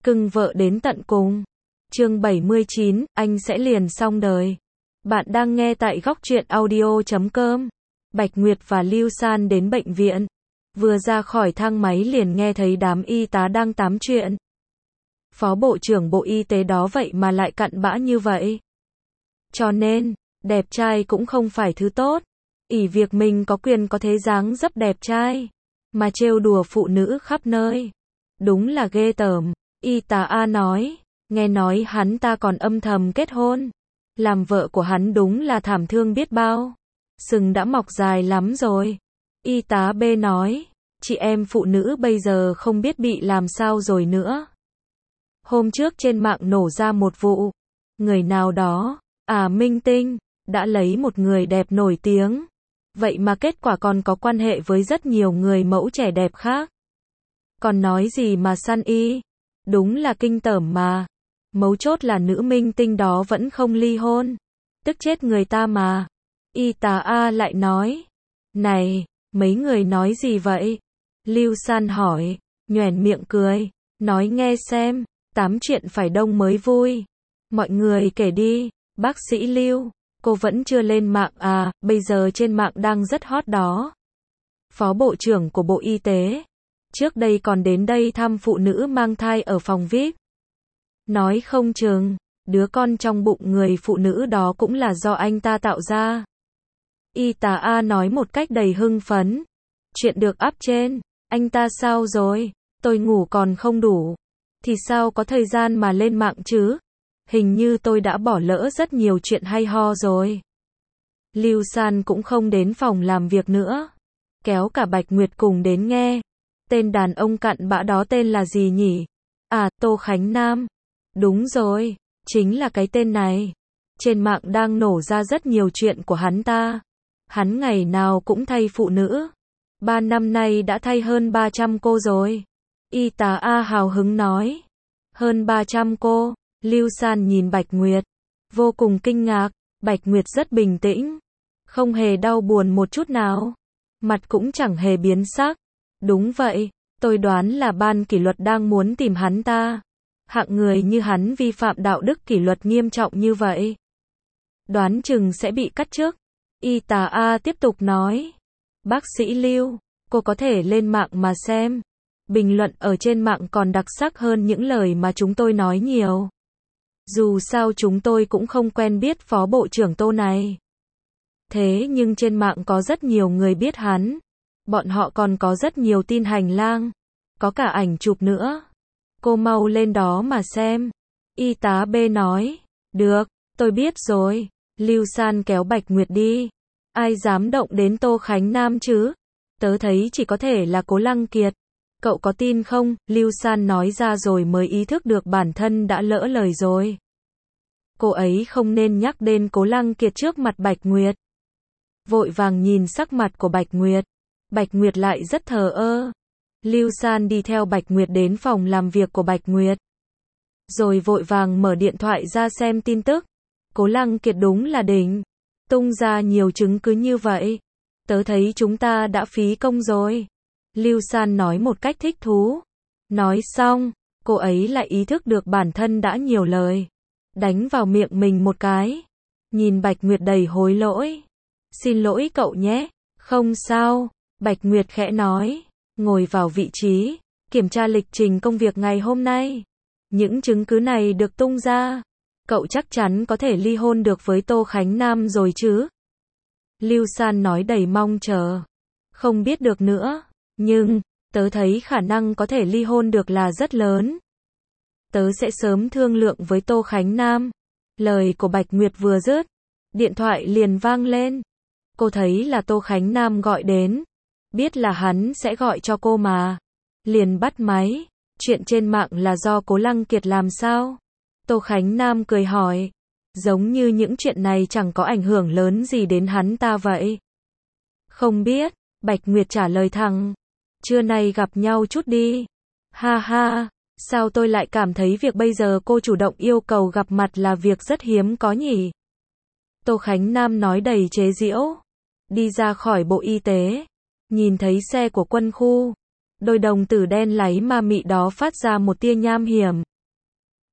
cưng vợ đến tận cùng. Chương 79, anh sẽ liền xong đời. Bạn đang nghe tại góc truyện audio.com. Bạch Nguyệt và Lưu San đến bệnh viện. Vừa ra khỏi thang máy liền nghe thấy đám y tá đang tám chuyện. Phó Bộ trưởng Bộ Y tế đó vậy mà lại cặn bã như vậy. Cho nên, đẹp trai cũng không phải thứ tốt. Ỷ việc mình có quyền có thế dáng dấp đẹp trai, mà trêu đùa phụ nữ khắp nơi. Đúng là ghê tởm. Y tá A nói, nghe nói hắn ta còn âm thầm kết hôn. Làm vợ của hắn đúng là thảm thương biết bao. Sừng đã mọc dài lắm rồi. Y tá B nói, chị em phụ nữ bây giờ không biết bị làm sao rồi nữa. Hôm trước trên mạng nổ ra một vụ. Người nào đó, minh tinh, đã lấy một người đẹp nổi tiếng. Vậy mà kết quả còn có quan hệ với rất nhiều người mẫu trẻ đẹp khác. Còn nói gì mà săn y. Đúng là kinh tởm mà. Mấu chốt là nữ minh tinh đó vẫn không ly hôn. Tức chết người ta mà. Y tá A lại nói. Này, mấy người nói gì vậy? Lưu San hỏi, nhoẻn miệng cười. Nói nghe xem, tám chuyện phải đông mới vui. Mọi người kể đi, bác sĩ Lưu. Cô vẫn chưa lên mạng à, bây giờ trên mạng đang rất hot đó. Phó Bộ trưởng của Bộ Y tế. Trước đây còn đến đây thăm phụ nữ mang thai ở phòng VIP. Nói không chừng, đứa con trong bụng người phụ nữ đó cũng là do anh ta tạo ra. Y tá A nói một cách đầy hưng phấn. Chuyện được up trên, anh ta sao rồi? Tôi ngủ còn không đủ. Thì sao có thời gian mà lên mạng chứ? Hình như tôi đã bỏ lỡ rất nhiều chuyện hay ho rồi. Lưu San cũng không đến phòng làm việc nữa. Kéo cả Bạch Nguyệt cùng đến nghe. Tên đàn ông cặn bã đó tên là gì nhỉ? Tô Khánh Nam. Đúng rồi, chính là cái tên này. Trên mạng đang nổ ra rất nhiều chuyện của hắn ta. Hắn ngày nào cũng thay phụ nữ. 3 năm nay đã thay hơn 300 cô rồi. Y tá A hào hứng nói. Hơn 300 cô. Lưu San nhìn Bạch Nguyệt. Vô cùng kinh ngạc. Bạch Nguyệt rất bình tĩnh. Không hề đau buồn một chút nào. Mặt cũng chẳng hề biến sắc. Đúng vậy, tôi đoán là ban kỷ luật đang muốn tìm hắn ta. Hạng người như hắn vi phạm đạo đức kỷ luật nghiêm trọng như vậy. Đoán chừng sẽ bị cắt chức. Y tá A tiếp tục nói. Bác sĩ Lưu, cô có thể lên mạng mà xem. Bình luận ở trên mạng còn đặc sắc hơn những lời mà chúng tôi nói nhiều. Dù sao chúng tôi cũng không quen biết Phó Bộ trưởng Tô này. Thế nhưng trên mạng có rất nhiều người biết hắn. Bọn họ còn có rất nhiều tin hành lang. Có cả ảnh chụp nữa. Cô mau lên đó mà xem. Y tá B nói. Được, tôi biết rồi. Lưu San kéo Bạch Nguyệt đi. Ai dám động đến Tô Khánh Nam chứ? Tớ thấy chỉ có thể là Cố Lăng Kiệt. Cậu có tin không? Lưu San nói ra rồi mới ý thức được bản thân đã lỡ lời rồi. Cô ấy không nên nhắc đến Cố Lăng Kiệt trước mặt Bạch Nguyệt. Vội vàng nhìn sắc mặt của Bạch Nguyệt. Bạch Nguyệt lại rất thờ ơ. Lưu San đi theo Bạch Nguyệt đến phòng làm việc của Bạch Nguyệt. Rồi vội vàng mở điện thoại ra xem tin tức. Cố Lăng Kiệt đúng là đỉnh. Tung ra nhiều chứng cứ như vậy. Tớ thấy chúng ta đã phí công rồi. Lưu San nói một cách thích thú. Nói xong, cô ấy lại ý thức được bản thân đã nhiều lời. Đánh vào miệng mình một cái. Nhìn Bạch Nguyệt đầy hối lỗi. Xin lỗi cậu nhé. Không sao. Bạch Nguyệt khẽ nói. Ngồi vào vị trí. Kiểm tra lịch trình công việc ngày hôm nay. Những chứng cứ này được tung ra. Cậu chắc chắn có thể ly hôn được với Tô Khánh Nam rồi chứ? Lưu San nói đầy mong chờ. Không biết được nữa. Nhưng, tớ thấy khả năng có thể ly hôn được là rất lớn. Tớ sẽ sớm thương lượng với Tô Khánh Nam. Lời của Bạch Nguyệt vừa dứt. Điện thoại liền vang lên. Cô thấy là Tô Khánh Nam gọi đến. Biết là hắn sẽ gọi cho cô mà. Liền bắt máy. Chuyện trên mạng là do Cố Lăng Kiệt làm sao? Tô Khánh Nam cười hỏi. Giống như những chuyện này chẳng có ảnh hưởng lớn gì đến hắn ta vậy. Không biết. Bạch Nguyệt trả lời thẳng. Trưa nay gặp nhau chút đi. Ha ha. Sao tôi lại cảm thấy việc bây giờ cô chủ động yêu cầu gặp mặt là việc rất hiếm có nhỉ? Tô Khánh Nam nói đầy chế giễu. Đi ra khỏi Bộ Y tế. Nhìn thấy xe của quân khu. Đôi đồng tử đen láy ma mị đó phát ra một tia nham hiểm.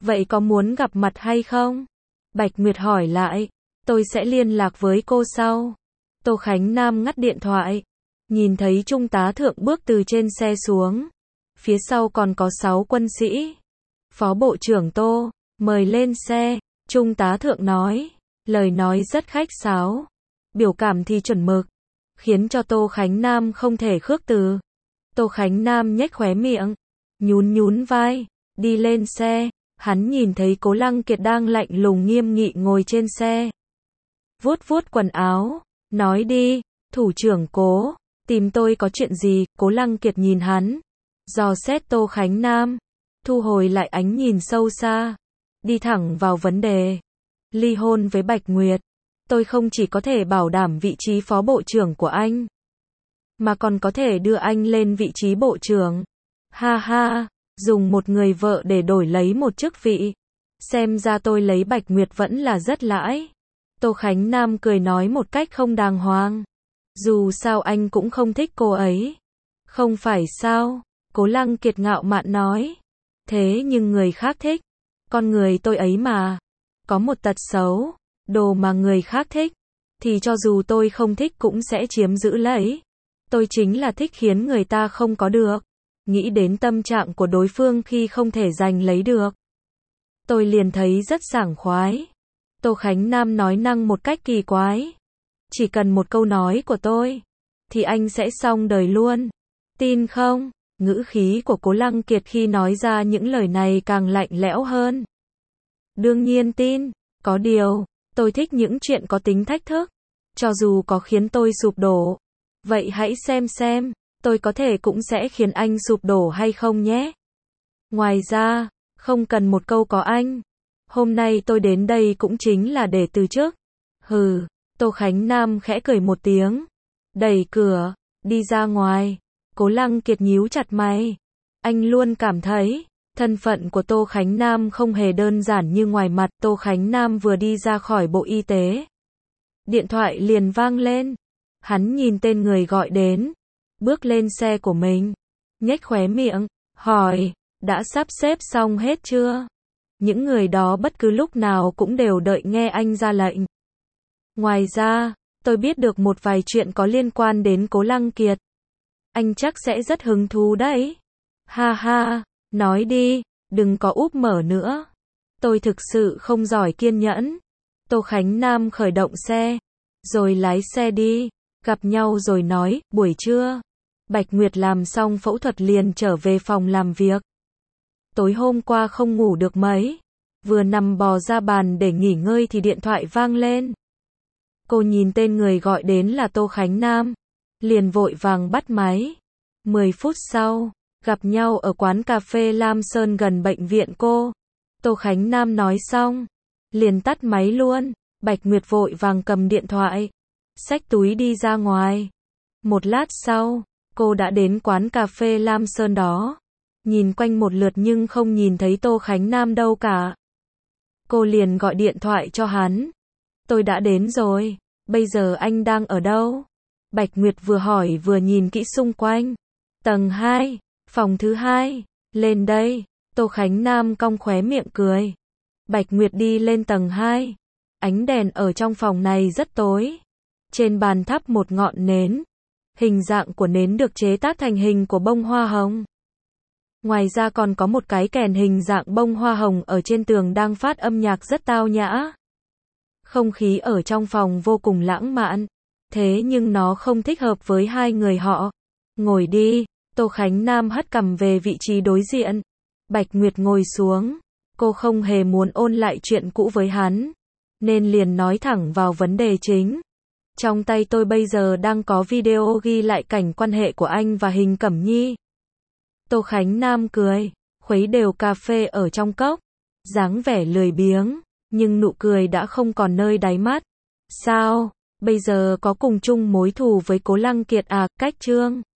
Vậy có muốn gặp mặt hay không? Bạch Nguyệt hỏi lại. Tôi sẽ liên lạc với cô sau. Tô Khánh Nam ngắt điện thoại. Nhìn thấy Trung tá thượng bước từ trên xe xuống. Phía sau còn có 6 quân sĩ. Phó Bộ trưởng Tô, mời lên xe. Trung tá thượng nói. Lời nói rất khách sáo. Biểu cảm thì chuẩn mực. Khiến cho Tô Khánh Nam không thể khước từ. Tô Khánh Nam nhếch khóe miệng. Nhún vai. Đi lên xe. Hắn nhìn thấy Cố Lăng Kiệt đang lạnh lùng nghiêm nghị ngồi trên xe. Vuốt quần áo. Nói đi, thủ trưởng Cố. Tìm tôi có chuyện gì? Cố Lăng Kiệt nhìn hắn. Dò xét Tô Khánh Nam. Thu hồi lại ánh nhìn sâu xa. Đi thẳng vào vấn đề. Ly hôn với Bạch Nguyệt. Tôi không chỉ có thể bảo đảm vị trí phó bộ trưởng của anh. Mà còn có thể đưa anh lên vị trí bộ trưởng. Ha ha, dùng một người vợ để đổi lấy một chức vị. Xem ra tôi lấy Bạch Nguyệt vẫn là rất lãi. Tô Khánh Nam cười nói một cách không đàng hoàng. Dù sao anh cũng không thích cô ấy. Không phải sao? Cố Lăng Kiệt ngạo mạn nói. Thế nhưng người khác thích. Con người tôi ấy mà. Có một tật xấu. Đồ mà người khác thích. Thì cho dù tôi không thích cũng sẽ chiếm giữ lấy. Tôi chính là thích khiến người ta không có được. Nghĩ đến tâm trạng của đối phương khi không thể giành lấy được. Tôi liền thấy rất sảng khoái. Tô Khánh Nam nói năng một cách kỳ quái. Chỉ cần một câu nói của tôi. Thì anh sẽ xong đời luôn. Tin không? Ngữ khí của Cố Lăng Kiệt khi nói ra những lời này càng lạnh lẽo hơn. Đương nhiên tin. Có điều, tôi thích những chuyện có tính thách thức. Cho dù có khiến tôi sụp đổ. Vậy hãy xem, tôi có thể cũng sẽ khiến anh sụp đổ hay không nhé. Ngoài ra, không cần một câu có anh. Hôm nay tôi đến đây cũng chính là để từ chức. Hừ, Tô Khánh Nam khẽ cười một tiếng. Đẩy cửa, đi ra ngoài. Cố Lăng Kiệt nhíu chặt mày. Anh luôn cảm thấy, thân phận của Tô Khánh Nam không hề đơn giản như ngoài mặt. Tô Khánh Nam vừa đi ra khỏi Bộ Y tế. Điện thoại liền vang lên. Hắn nhìn tên người gọi đến. Bước lên xe của mình. Nhếch khóe miệng. Hỏi, đã sắp xếp xong hết chưa? Những người đó bất cứ lúc nào cũng đều đợi nghe anh ra lệnh. Ngoài ra, tôi biết được một vài chuyện có liên quan đến Cố Lăng Kiệt. Anh chắc sẽ rất hứng thú đấy. Ha ha, nói đi, đừng có úp mở nữa. Tôi thực sự không giỏi kiên nhẫn. Tô Khánh Nam khởi động xe, rồi lái xe đi. Gặp nhau rồi nói, buổi trưa. Bạch Nguyệt làm xong phẫu thuật liền trở về phòng làm việc. Tối hôm qua không ngủ được mấy. Vừa nằm bò ra bàn để nghỉ ngơi thì điện thoại vang lên. Cô nhìn tên người gọi đến là Tô Khánh Nam. Liền vội vàng bắt máy. 10 phút sau, gặp nhau ở quán cà phê Lam Sơn gần bệnh viện cô. Tô Khánh Nam nói xong. Liền tắt máy luôn. Bạch Nguyệt vội vàng cầm điện thoại. Xách túi đi ra ngoài. Một lát sau, cô đã đến quán cà phê Lam Sơn đó. Nhìn quanh một lượt nhưng không nhìn thấy Tô Khánh Nam đâu cả. Cô liền gọi điện thoại cho hắn. Tôi đã đến rồi, bây giờ anh đang ở đâu? Bạch Nguyệt vừa hỏi vừa nhìn kỹ xung quanh. Tầng 2, phòng thứ 2, lên đây. Tô Khánh Nam cong khóe miệng cười. Bạch Nguyệt đi lên tầng 2. Ánh đèn ở trong phòng này rất tối. Trên bàn thắp một ngọn nến. Hình dạng của nến được chế tác thành hình của bông hoa hồng. Ngoài ra còn có một cái kèn hình dạng bông hoa hồng ở trên tường đang phát âm nhạc rất tao nhã. Không khí ở trong phòng vô cùng lãng mạn. Thế nhưng nó không thích hợp với hai người họ. Ngồi đi. Tô Khánh Nam hất cằm về vị trí đối diện. Bạch Nguyệt ngồi xuống. Cô không hề muốn ôn lại chuyện cũ với hắn. Nên liền nói thẳng vào vấn đề chính. Trong tay tôi bây giờ đang có video ghi lại cảnh quan hệ của anh và Hình Cẩm Nhi. Tô Khánh Nam cười, khuấy đều cà phê ở trong cốc. Dáng vẻ lười biếng, nhưng nụ cười đã không còn nơi đáy mắt. Sao, bây giờ có cùng chung mối thù với Cố Lăng Kiệt à? Cách Trương